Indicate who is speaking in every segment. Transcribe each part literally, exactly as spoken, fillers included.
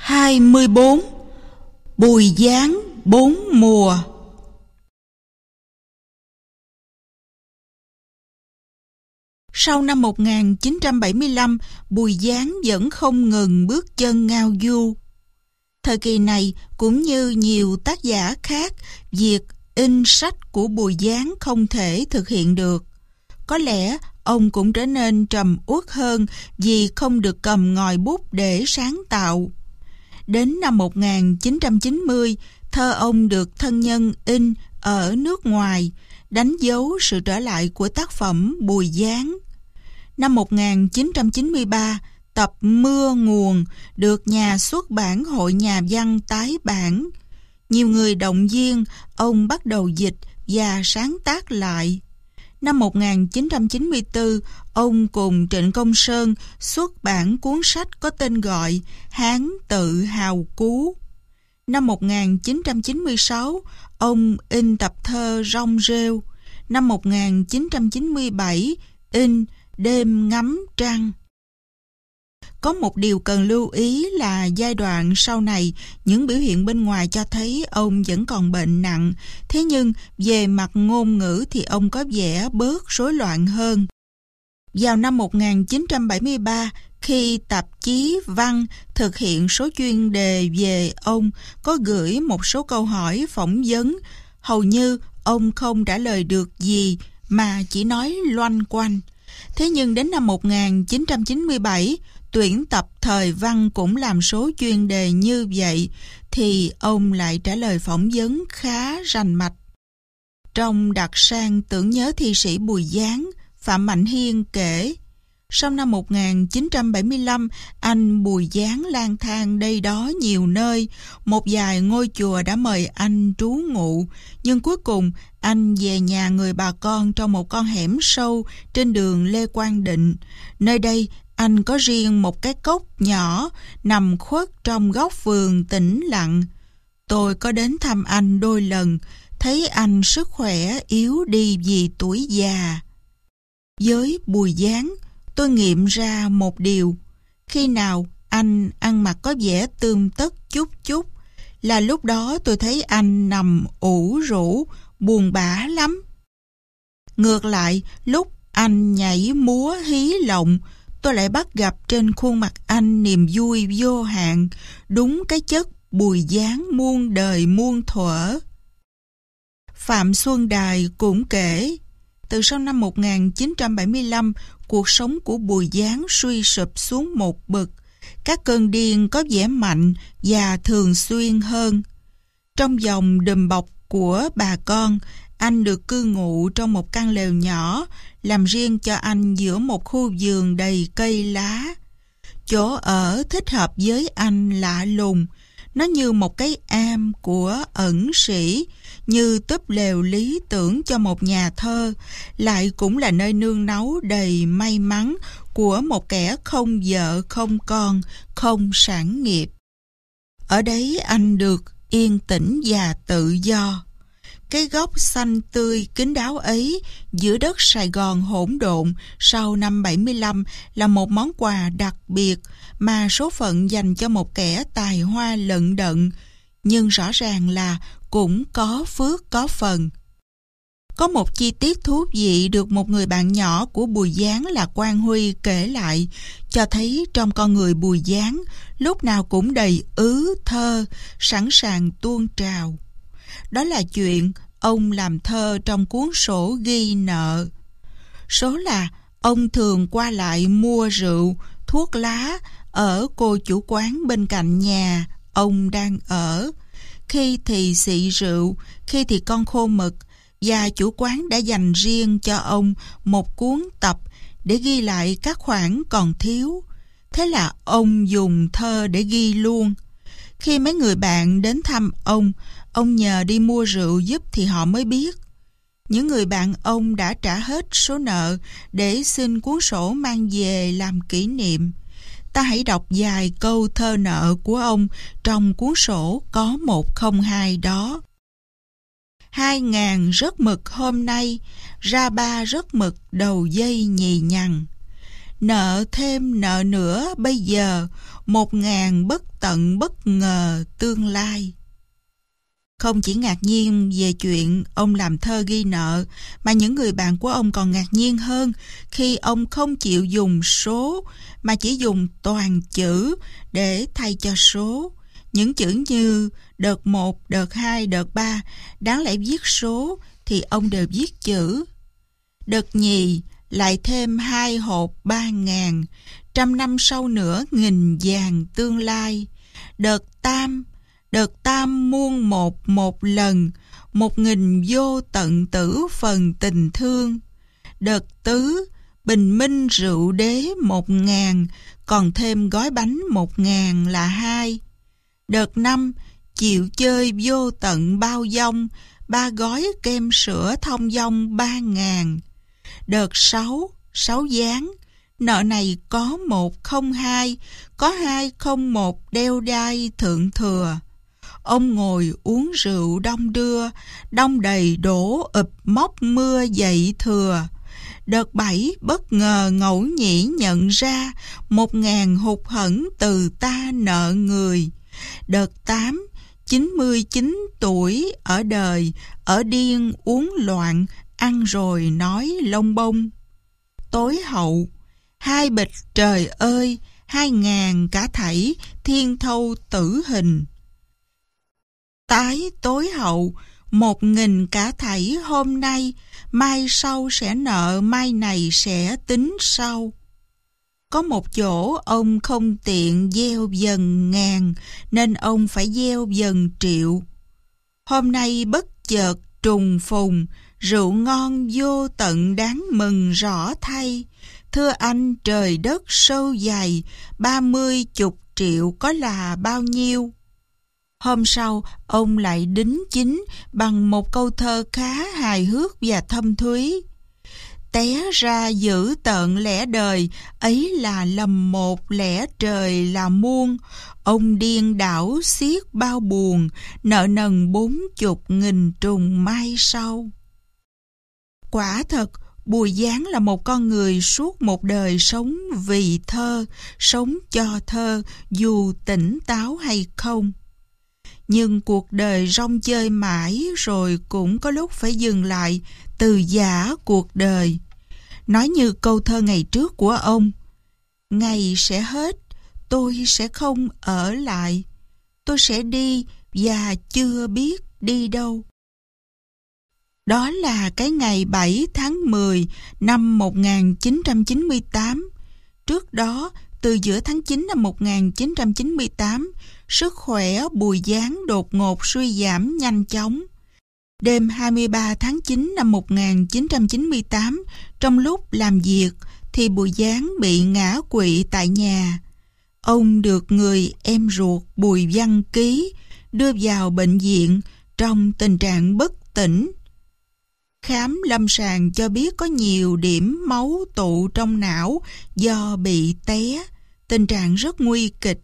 Speaker 1: hai mươi bốn. Bùi Giáng bốn mùa. Sau năm một nghìn chín trăm bảy mươi lăm, Bùi Giáng vẫn không ngừng bước chân ngao du. Thời kỳ này, cũng như nhiều tác giả khác, việc in sách của Bùi Giáng không thể thực hiện được. Có lẽ ông cũng trở nên trầm uất hơn vì không được cầm ngòi bút để sáng tạo. Đến năm một nghìn chín trăm chín mươi, thơ ông được thân nhân in ở nước ngoài, đánh dấu sự trở lại của tác phẩm Bùi Giáng. Năm một nghìn chín trăm chín mươi ba, tập Mưa Nguồn được nhà xuất bản Hội Nhà văn tái bản. Nhiều người động viên ông bắt đầu dịch và sáng tác lại. Năm một nghìn chín trăm chín mươi tư, ông cùng Trịnh Công Sơn xuất bản cuốn sách có tên gọi Hán Tự Hào Cú. Năm một nghìn chín trăm chín mươi sáu, ông in tập thơ Rong Rêu. Năm một nghìn chín trăm chín mươi bảy, in Đêm Ngắm Trăng. Có một điều cần lưu ý là giai đoạn sau này, những biểu hiện bên ngoài cho thấy ông vẫn còn bệnh nặng, thế nhưng về mặt ngôn ngữ thì ông có vẻ bớt rối loạn hơn. Vào năm một nghìn chín trăm bảy mươi ba, khi tạp chí Văn thực hiện số chuyên đề về ông có gửi một số câu hỏi phỏng vấn, hầu như ông không trả lời được gì mà chỉ nói loanh quanh. Thế nhưng đến năm một nghìn chín trăm chín mươi bảy, tuyển tập Thời Văn cũng làm số chuyên đề như vậy, thì ông lại trả lời phỏng vấn khá rành mạch. Trong đặc sang tưởng nhớ thi sĩ Bùi Giáng, Phạm Mạnh Hiên kể, sau năm một nghìn chín trăm bảy mươi lăm, anh Bùi Giáng lang thang đây đó nhiều nơi, một vài ngôi chùa đã mời anh trú ngụ, nhưng cuối cùng anh về nhà người bà con trong một con hẻm sâu trên đường Lê Quang Định. Nơi đây anh có riêng một cái cốc nhỏ nằm khuất trong góc vườn tĩnh lặng. Tôi có đến thăm anh đôi lần, thấy anh sức khỏe yếu đi vì tuổi già. Với Bùi Giáng, tôi nghiệm ra một điều, khi nào anh ăn mặc có vẻ tươm tất chút chút, là lúc đó tôi thấy anh nằm ủ rũ, buồn bã lắm. Ngược lại, lúc anh nhảy múa hí lộng, tôi lại bắt gặp trên khuôn mặt anh niềm vui vô hạn, đúng cái chất Bùi Giáng muôn đời muôn thuở. Phạm Xuân Đài cũng kể, từ sau năm một nghìn chín trăm bảy mươi lăm, cuộc sống của Bùi Giáng suy sụp xuống một bậc, các cơn điên có vẻ mạnh và thường xuyên hơn. Trong vòng đùm bọc của bà con, anh được cư ngụ trong một căn lều nhỏ, làm riêng cho anh giữa một khu vườn đầy cây lá. Chỗ ở thích hợp với anh lạ lùng, nó như một cái am của ẩn sĩ, như túp lều lý tưởng cho một nhà thơ, lại cũng là nơi nương náu đầy may mắn của một kẻ không vợ không con, không sản nghiệp. Ở đấy anh được yên tĩnh và tự do. Cái góc xanh tươi kín đáo ấy giữa đất Sài Gòn hỗn độn sau năm bảy mươi lăm là một món quà đặc biệt mà số phận dành cho một kẻ tài hoa lận đận, nhưng rõ ràng là cũng có phước có phần. Có một chi tiết thú vị được một người bạn nhỏ của Bùi Giáng là Quang Huy kể lại, cho thấy trong con người Bùi Giáng lúc nào cũng đầy ứ thơ, sẵn sàng tuôn trào. Đó là chuyện ông làm thơ trong cuốn sổ ghi nợ. Số là ông thường qua lại mua rượu, thuốc lá ở cô chủ quán bên cạnh nhà ông đang ở. Khi thì xị rượu, khi thì con khô mực, và chủ quán đã dành riêng cho ông một cuốn tập để ghi lại các khoản còn thiếu. Thế là ông dùng thơ để ghi luôn. Khi mấy người bạn đến thăm ông, ông nhờ đi mua rượu giúp thì họ mới biết. Những người bạn ông đã trả hết số nợ để xin cuốn sổ mang về làm kỷ niệm. Ta hãy đọc vài câu thơ nợ của ông trong cuốn sổ có một không hai đó. Hai ngàn rớt mực hôm nay, ra ba rớt mực đầu dây nhì nhằng. nợ thêm nợ nữa bây giờ, một ngàn bất tận bất ngờ tương lai. Không chỉ ngạc nhiên về chuyện ông làm thơ ghi nợ, mà những người bạn của ông còn ngạc nhiên hơn khi ông không chịu dùng số, mà chỉ dùng toàn chữ để thay cho số. Những chữ như đợt một, đợt hai, đợt ba, đáng lẽ viết số thì ông đều viết chữ. Đợt nhì lại thêm hai hộp ba ngàn, trăm năm sau nữa nghìn vàng tương lai. Đợt tam, đợt tam muôn một một lần, một nghìn vô tận tử phần tình thương. Đợt tứ, bình minh rượu đế một ngàn, còn thêm gói bánh một ngàn là hai. Đợt năm, chịu chơi vô tận bao dông, ba gói kem sữa thông dong ba ngàn. Đợt sáu, sáu giáng, nợ này có một không hai, có hai không một đeo đai thượng thừa. Ông ngồi uống rượu đong đưa, đong đầy đổ ụp móc mưa dậy thừa. Đợt bảy bất ngờ ngẫu nhĩ nhận ra, một ngàn hụt hẫng từ ta nợ người. Đợt tám, chín mươi chín tuổi ở đời, ở điên uống loạn, ăn rồi nói lông bông. Tối hậu, hai bịch trời ơi, hai ngàn cả thảy, thiên thâu tử hình. Tái tối hậu, một nghìn cả thảy hôm nay, mai sau sẽ nợ, mai này sẽ tính sau. Có một chỗ ông không tiện gieo dần ngàn, nên ông phải gieo dần triệu. Hôm nay bất chợt trùng phùng, rượu ngon vô tận đáng mừng rõ thay. Thưa anh trời đất sâu dày, ba mươi chục triệu có là bao nhiêu? Hôm sau, ông lại đính chính bằng một câu thơ khá hài hước và thâm thúy. Té ra dữ tợn lẽ đời, ấy là lầm một lẽ trời là muôn. Ông điên đảo xiết bao buồn, nợ nần bốn chục nghìn trùng mai sau. Quả thật, Bùi Giáng là một con người suốt một đời sống vì thơ, sống cho thơ, dù tỉnh táo hay không. Nhưng cuộc đời rong chơi mãi rồi cũng có lúc phải dừng lại, từ giã cuộc đời. Nói như câu thơ ngày trước của ông: ngày sẽ hết, tôi sẽ không ở lại. Tôi sẽ đi và chưa biết đi đâu. Đó là cái ngày bảy tháng mười năm một nghìn chín trăm chín mươi tám. Trước đó, từ giữa tháng chín năm một nghìn chín trăm chín mươi tám, sức khỏe Bùi Giáng đột ngột suy giảm nhanh chóng. Đêm hai mươi ba tháng chín năm một nghìn chín trăm chín mươi tám, trong lúc làm việc, thì Bùi Giáng bị ngã quỵ tại nhà. Ông được người em ruột Bùi Văn Ký đưa vào bệnh viện trong tình trạng bất tỉnh. Khám lâm sàng cho biết có nhiều điểm máu tụ trong não do bị té, tình trạng rất nguy kịch.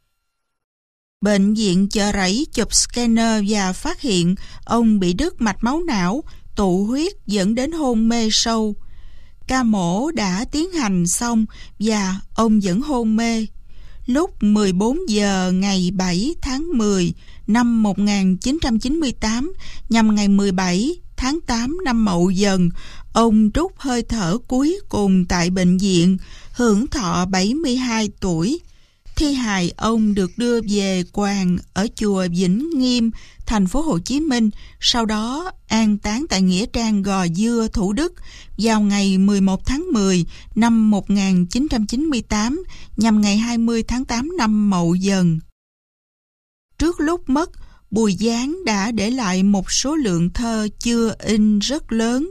Speaker 1: Bệnh viện Chợ Rẫy chụp scanner và phát hiện ông bị đứt mạch máu não, tụ huyết dẫn đến hôn mê sâu. Ca mổ đã tiến hành xong và ông vẫn hôn mê. Lúc mười bốn giờ ngày bảy tháng mười năm một nghìn chín trăm chín mươi tám, nhằm ngày mười bảy tháng tám năm Mậu Dần, ông trút hơi thở cuối cùng tại bệnh viện, hưởng thọ bảy mươi hai tuổi. Thi hài ông được đưa về quàng ở chùa Vĩnh Nghiêm, thành phố Hồ Chí Minh, sau đó an táng tại nghĩa trang Gò Dưa, Thủ Đức vào ngày mười một tháng mười năm một nghìn chín trăm chín mươi tám, nhằm ngày hai mươi tháng tám năm Mậu Dần. Trước lúc mất, Bùi Giáng đã để lại một số lượng thơ chưa in rất lớn.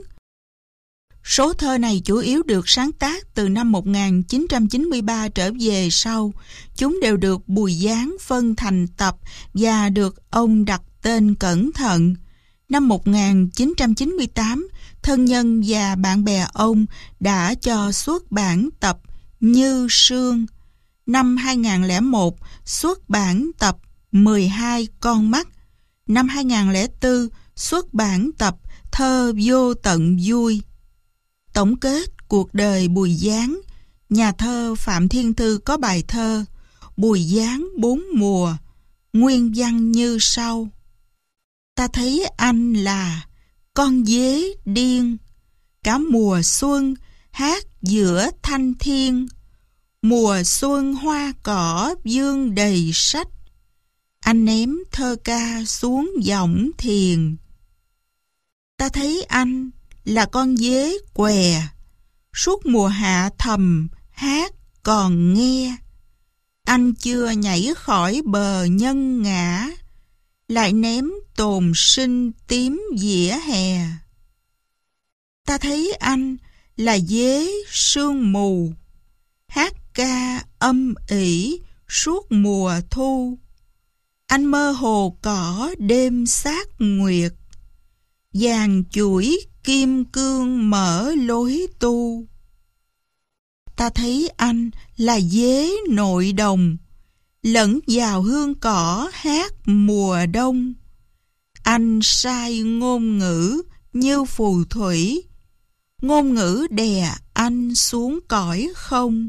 Speaker 1: Số thơ này chủ yếu được sáng tác từ năm một nghìn chín trăm chín mươi ba trở về sau. Chúng đều được Bùi Giáng phân thành tập và được ông đặt tên cẩn thận. Năm một nghìn chín trăm chín mươi tám, thân nhân và bạn bè ông đã cho xuất bản tập Như Sương. Năm hai nghìn lẻ một, xuất bản tập mười hai con mắt. Năm hai nghìn lẻ bốn, xuất bản tập Thơ vô tận vui. Tổng kết cuộc đời Bùi Giáng, Nhà thơ Phạm Thiên Thư có bài thơ Bùi Giáng bốn mùa, nguyên văn như sau. Ta thấy anh là con dế điên, cả mùa xuân hát giữa thanh thiên. Mùa xuân hoa cỏ dương đầy sách, anh ném thơ ca xuống giọng thiền. Ta thấy anh là con dế què, suốt mùa hạ thầm hát còn nghe. Anh chưa nhảy khỏi bờ nhân ngã, lại ném tồn sinh tím dĩa hè. Ta thấy anh là dế sương mù, hát ca âm ỉ suốt mùa thu. Anh mơ hồ cỏ đêm sát nguyệt, vàng chuỗi kim cương mở lối tu. Ta thấy anh là dế nội đồng, lẫn vào hương cỏ hát mùa đông. Anh sai ngôn ngữ như phù thủy, ngôn ngữ đè anh xuống cõi không.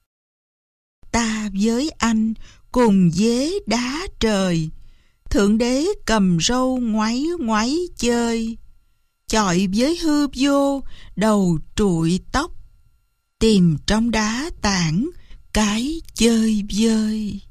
Speaker 1: Ta với anh cùng dế đá trời, thượng đế cầm râu ngoáy ngoáy chơi. Chọi với hư vô đầu trụi tóc, tìm trong đá tảng cái chơi vơi.